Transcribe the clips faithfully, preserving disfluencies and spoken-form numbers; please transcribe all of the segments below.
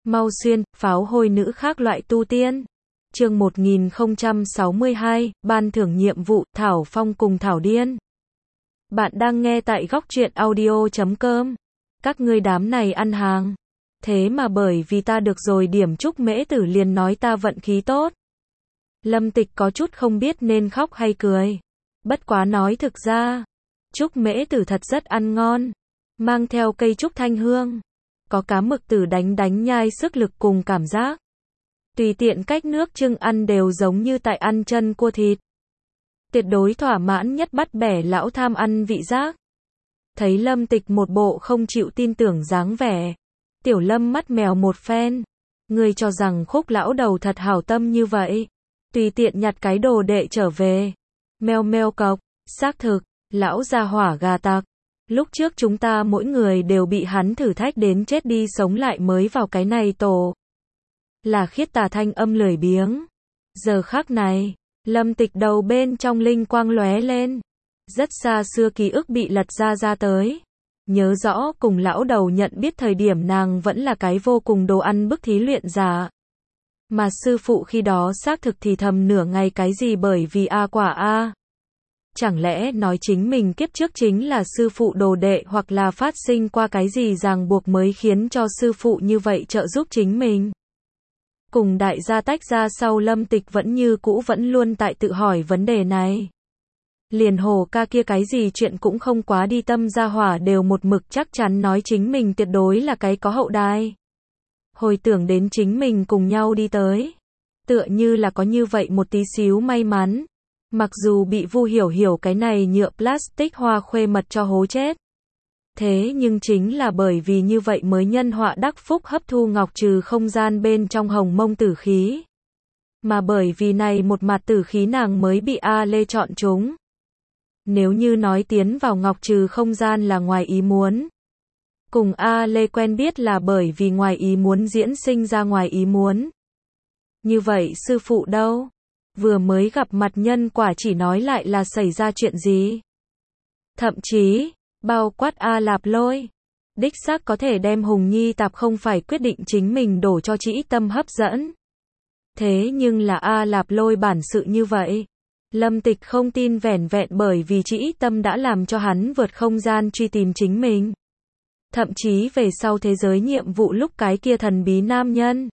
Mau xuyên, pháo hôi nữ khác loại tu tiên. Chương một nghìn không trăm sáu mươi hai, ban thưởng nhiệm vụ, Thảo Phong cùng Thảo Điên. Bạn đang nghe tại góc truyện audio chấm com. Các ngươi đám này ăn hàng. Thế mà bởi vì ta được rồi điểm Trúc Mễ Tử liền nói ta vận khí tốt. Lâm Tịch có chút không biết nên khóc hay cười. Bất quá nói thực ra, Trúc Mễ Tử thật rất ăn ngon. Mang theo cây trúc thanh hương. Có cá mực tử đánh đánh nhai sức lực cùng cảm giác. Tùy tiện cách nước chưng ăn đều giống như tại ăn chân cua thịt. Tuyệt đối thỏa mãn nhất bắt bẻ lão tham ăn vị giác. Thấy Lâm Tịch một bộ không chịu tin tưởng dáng vẻ. Tiểu Lâm mắt mèo một phen. Ngươi cho rằng Khúc lão đầu thật hảo tâm như vậy. Tùy tiện nhặt cái đồ đệ trở về. Meo meo cọc, xác thực, lão gia hỏa gà tặc. Lúc trước chúng ta mỗi người đều bị hắn thử thách đến chết đi sống lại mới vào cái này tổ. Là khiết tà thanh âm lười biếng. Giờ khắc này, Lâm Tịch đầu bên trong linh quang lóe lên. Rất xa xưa ký ức bị lật ra ra tới. Nhớ rõ cùng lão đầu nhận biết thời điểm nàng vẫn là cái vô cùng đồ ăn bức thí luyện giả. Mà sư phụ khi đó xác thực thì thầm nửa ngày cái gì bởi vì a quả a. Chẳng lẽ nói chính mình kiếp trước chính là sư phụ đồ đệ hoặc là phát sinh qua cái gì ràng buộc mới khiến cho sư phụ như vậy trợ giúp chính mình. Cùng đại gia tách ra sau Lâm Tịch vẫn như cũ vẫn luôn tại tự hỏi vấn đề này. Liền Hồ ca kia cái gì chuyện cũng không quá đi tâm gia hỏa đều một mực chắc chắn nói chính mình tuyệt đối là cái có hậu đai. Hồi tưởng đến chính mình cùng nhau đi tới. Tựa như là có như vậy một tí xíu may mắn. Mặc dù bị Vu Hiểu Hiểu cái này nhựa plastic hoa khuê mật cho hố chết. Thế nhưng chính là bởi vì như vậy mới nhân họa đắc phúc hấp thu ngọc trừ không gian bên trong hồng mông tử khí. Mà bởi vì này một mặt tử khí nàng mới bị A Lê chọn chúng. Nếu như nói tiến vào ngọc trừ không gian là ngoài ý muốn. Cùng A Lê quen biết là bởi vì ngoài ý muốn diễn sinh ra ngoài ý muốn. Như vậy sư phụ đâu? Vừa mới gặp mặt nhân quả chỉ nói lại là xảy ra chuyện gì. Thậm chí, bao quát A Lạp Lôi. Đích xác có thể đem Hùng Nhi tạp không phải quyết định chính mình đổ cho Trĩ Tâm hấp dẫn. Thế nhưng là A Lạp Lôi bản sự như vậy. Lâm Tịch không tin vẻn vẹn bởi vì Trĩ Tâm đã làm cho hắn vượt không gian truy tìm chính mình. Thậm chí về sau thế giới nhiệm vụ lúc cái kia thần bí nam nhân.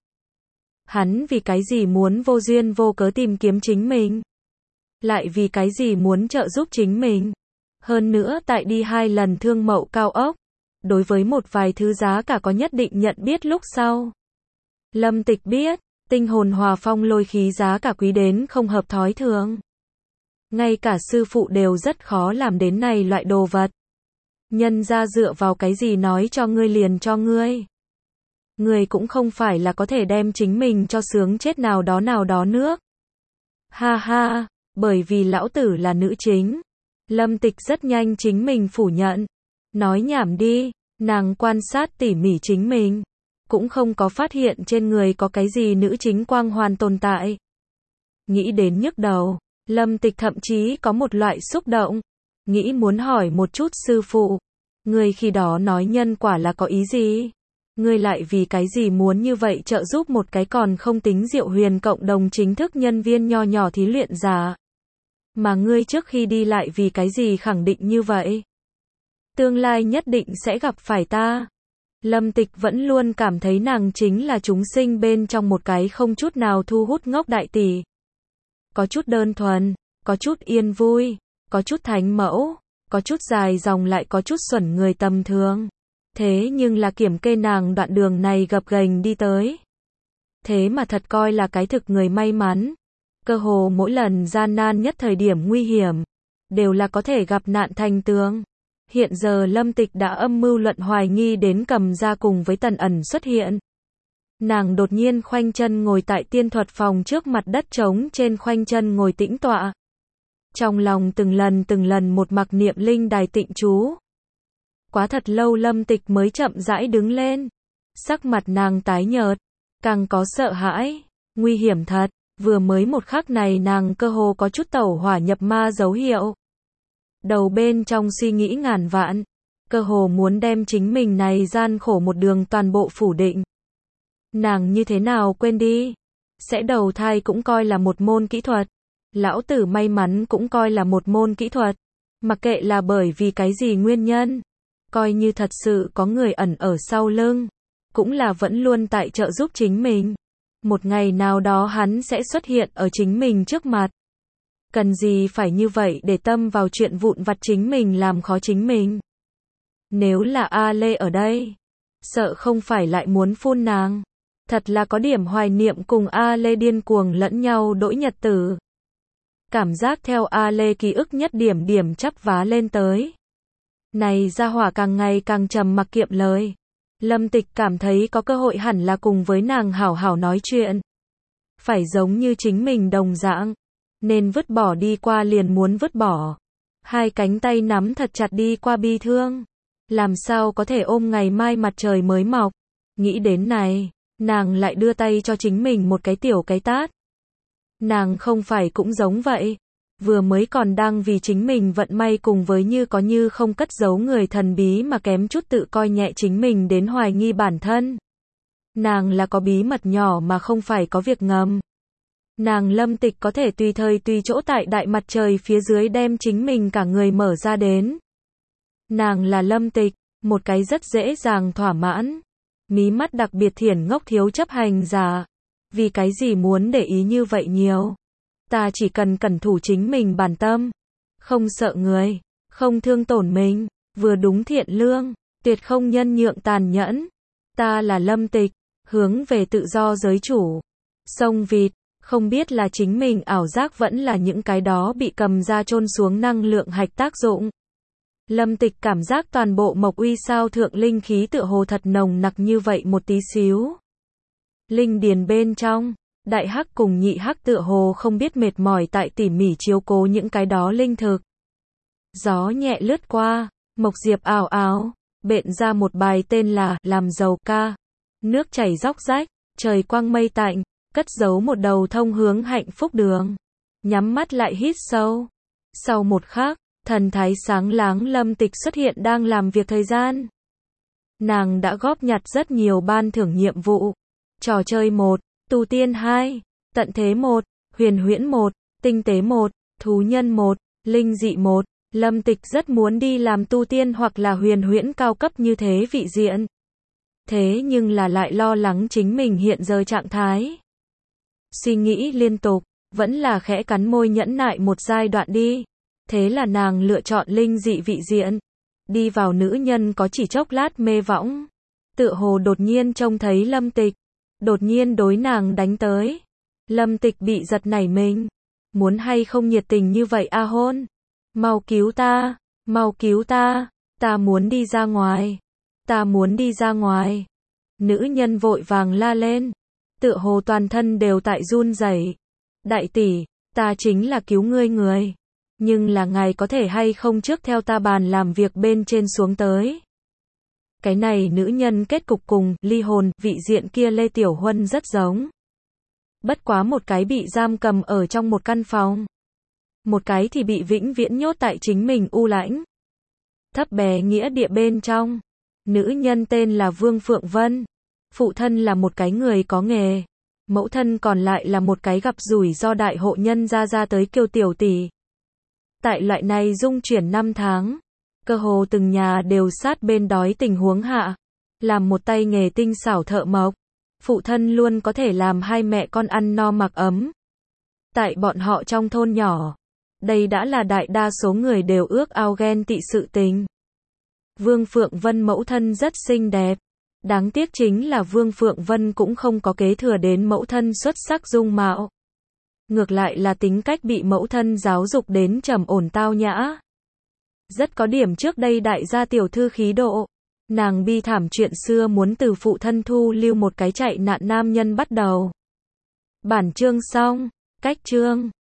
Hắn vì cái gì muốn vô duyên vô cớ tìm kiếm chính mình? Lại vì cái gì muốn trợ giúp chính mình? Hơn nữa tại đi hai lần thương mậu cao ốc. Đối với một vài thứ giá cả có nhất định nhận biết lúc sau. Lâm Tịch biết, tinh hồn hòa phong lôi khí giá cả quý đến không hợp thói thường. Ngay cả sư phụ đều rất khó làm đến này loại đồ vật. Nhân ra dựa vào cái gì nói cho ngươi liền cho ngươi. Người cũng không phải là có thể đem chính mình cho sướng chết nào đó nào đó nước. Ha ha, bởi vì lão tử là nữ chính. Lâm Tịch rất nhanh chính mình phủ nhận. Nói nhảm đi, nàng quan sát tỉ mỉ chính mình. Cũng không có phát hiện trên người có cái gì nữ chính quang hoàn tồn tại. Nghĩ đến nhức đầu, Lâm Tịch thậm chí có một loại xúc động. Nghĩ muốn hỏi một chút sư phụ. Người khi đó nói nhân quả là có ý gì? Ngươi lại vì cái gì muốn như vậy trợ giúp một cái còn không tính Diệu Huyền cộng đồng chính thức nhân viên nho nhỏ thí luyện giả. Mà ngươi trước khi đi lại vì cái gì khẳng định như vậy? Tương lai nhất định sẽ gặp phải ta. Lâm Tịch vẫn luôn cảm thấy nàng chính là chúng sinh bên trong một cái không chút nào thu hút ngốc đại tỷ. Có chút đơn thuần, có chút yên vui, có chút thánh mẫu, có chút dài dòng lại có chút xuẩn người tầm thường. Thế nhưng là kiểm kê nàng đoạn đường này gập ghềnh đi tới. Thế mà thật coi là cái thực người may mắn. Cơ hồ mỗi lần gian nan nhất thời điểm nguy hiểm. Đều là có thể gặp nạn thành tướng. Hiện giờ Lâm Tịch đã âm mưu luận hoài nghi đến cầm ra cùng với Tần Ẩn xuất hiện. Nàng đột nhiên khoanh chân ngồi tại tiên thuật phòng trước mặt đất trống trên khoanh chân ngồi tĩnh tọa. Trong lòng từng lần từng lần một mặc niệm linh đài tịnh chú. Quá thật lâu Lâm Tịch mới chậm rãi đứng lên. Sắc mặt nàng tái nhợt, càng có sợ hãi, nguy hiểm thật, vừa mới một khắc này nàng cơ hồ có chút tẩu hỏa nhập ma dấu hiệu. Đầu bên trong suy nghĩ ngàn vạn, cơ hồ muốn đem chính mình này gian khổ một đường toàn bộ phủ định. Nàng như thế nào quên đi? Sẽ đầu thai cũng coi là một môn kỹ thuật. Lão tử may mắn cũng coi là một môn kỹ thuật. Mặc kệ là bởi vì cái gì nguyên nhân. Coi như thật sự có người ẩn ở sau lưng. Cũng là vẫn luôn tại trợ giúp chính mình. Một ngày nào đó hắn sẽ xuất hiện ở chính mình trước mặt. Cần gì phải như vậy để tâm vào chuyện vụn vặt chính mình làm khó chính mình. Nếu là A Lê ở đây, sợ không phải lại muốn phun nàng. Thật là có điểm hoài niệm cùng A Lê điên cuồng lẫn nhau đỗi nhật tử. Cảm giác theo A Lê ký ức nhất điểm điểm chắp vá lên tới. Này gia hỏa càng ngày càng trầm mặc kiệm lời. Lâm Tịch cảm thấy có cơ hội hẳn là cùng với nàng hảo hảo nói chuyện. Phải giống như chính mình đồng dạng. Nên vứt bỏ đi qua liền muốn vứt bỏ. Hai cánh tay nắm thật chặt đi qua bi thương. Làm sao có thể ôm ngày mai mặt trời mới mọc. Nghĩ đến này, nàng lại đưa tay cho chính mình một cái tiểu cái tát. Nàng không phải cũng giống vậy. Vừa mới còn đang vì chính mình vận may cùng với như có như không cất giấu người thần bí mà kém chút tự coi nhẹ chính mình đến hoài nghi bản thân. Nàng là có bí mật nhỏ mà không phải có việc ngầm. Nàng Lâm Tịch có thể tùy thời tùy chỗ tại đại mặt trời phía dưới đem chính mình cả người mở ra đến. Nàng là Lâm Tịch, một cái rất dễ dàng thỏa mãn. Mí mắt đặc biệt thiển ngốc thiếu chấp hành giả. Vì cái gì muốn để ý như vậy nhiều? Ta chỉ cần cẩn thủ chính mình bản tâm. Không sợ người, không thương tổn mình, vừa đúng thiện lương, tuyệt không nhân nhượng tàn nhẫn. Ta là Lâm Tịch, hướng về tự do giới chủ. Sông vịt, không biết là chính mình ảo giác vẫn là những cái đó bị cầm ra chôn xuống năng lượng hạch tác dụng. Lâm Tịch cảm giác toàn bộ Mộc Uy sao thượng linh khí tựa hồ thật nồng nặc như vậy một tí xíu. Linh điền bên trong, đại hắc cùng nhị hắc tựa hồ không biết mệt mỏi tại tỉ mỉ chiếu cố những cái đó linh thực. Gió nhẹ lướt qua, Mộc Diệp ảo ảo, bện ra một bài tên là Làm giàu ca. Nước chảy róc rách, trời quang mây tạnh, cất giấu một đầu thông hướng hạnh phúc đường. Nhắm mắt lại hít sâu. Sau một khắc, thần thái sáng láng Lâm Tịch xuất hiện đang làm việc thời gian. Nàng đã góp nhặt rất nhiều ban thưởng nhiệm vụ. Trò chơi một, tu tiên hai, tận thế một, huyền huyễn một, tinh tế một, thú nhân một, linh dị một. Lâm Tịch rất muốn đi làm tu tiên hoặc là huyền huyễn cao cấp như thế vị diện. Thế nhưng là lại lo lắng chính mình hiện giờ trạng thái. Suy nghĩ liên tục, vẫn là khẽ cắn môi nhẫn nại một giai đoạn đi. Thế là nàng lựa chọn linh dị vị diện. Đi vào nữ nhân có chỉ chốc lát mê võng. Tựa hồ đột nhiên trông thấy Lâm Tịch. Đột nhiên đối nàng đánh tới. Lâm Tịch bị giật nảy mình. Muốn hay không nhiệt tình như vậy a hôn? Mau cứu ta, mau cứu ta, ta muốn đi ra ngoài. Ta muốn đi ra ngoài. Nữ nhân vội vàng la lên. Tựa hồ toàn thân đều tại run rẩy. Đại tỷ, ta chính là cứu ngươi người. Nhưng là ngài có thể hay không trước theo ta bàn làm việc bên trên xuống tới. Cái này nữ nhân kết cục cùng ly hồn vị diện kia Lê Tiểu Huân rất giống. Bất quá một cái bị giam cầm ở trong một căn phòng. Một cái thì bị vĩnh viễn nhốt tại chính mình u lãnh. Thấp bé nghĩa địa bên trong. Nữ nhân tên là Vương Phượng Vân. Phụ thân là một cái người có nghề. Mẫu thân còn lại là một cái gặp rủi do đại hộ nhân ra ra tới kiêu tiểu tỷ. Tại loại này dung chuyển năm tháng. Cơ hồ từng nhà đều sát bên đói tình huống hạ. Làm một tay nghề tinh xảo thợ mộc. Phụ thân luôn có thể làm hai mẹ con ăn no mặc ấm. Tại bọn họ trong thôn nhỏ. Đây đã là đại đa số người đều ước ao ghen tị sự tình. Vương Phượng Vân mẫu thân rất xinh đẹp. Đáng tiếc chính là Vương Phượng Vân cũng không có kế thừa đến mẫu thân xuất sắc dung mạo. Ngược lại là tính cách bị mẫu thân giáo dục đến trầm ổn tao nhã. Rất có điểm trước đây đại gia tiểu thư khí độ. Nàng bi thảm chuyện xưa muốn từ phụ thân thu lưu một cái chạy nạn nam nhân bắt đầu. Bản chương xong. Cách chương.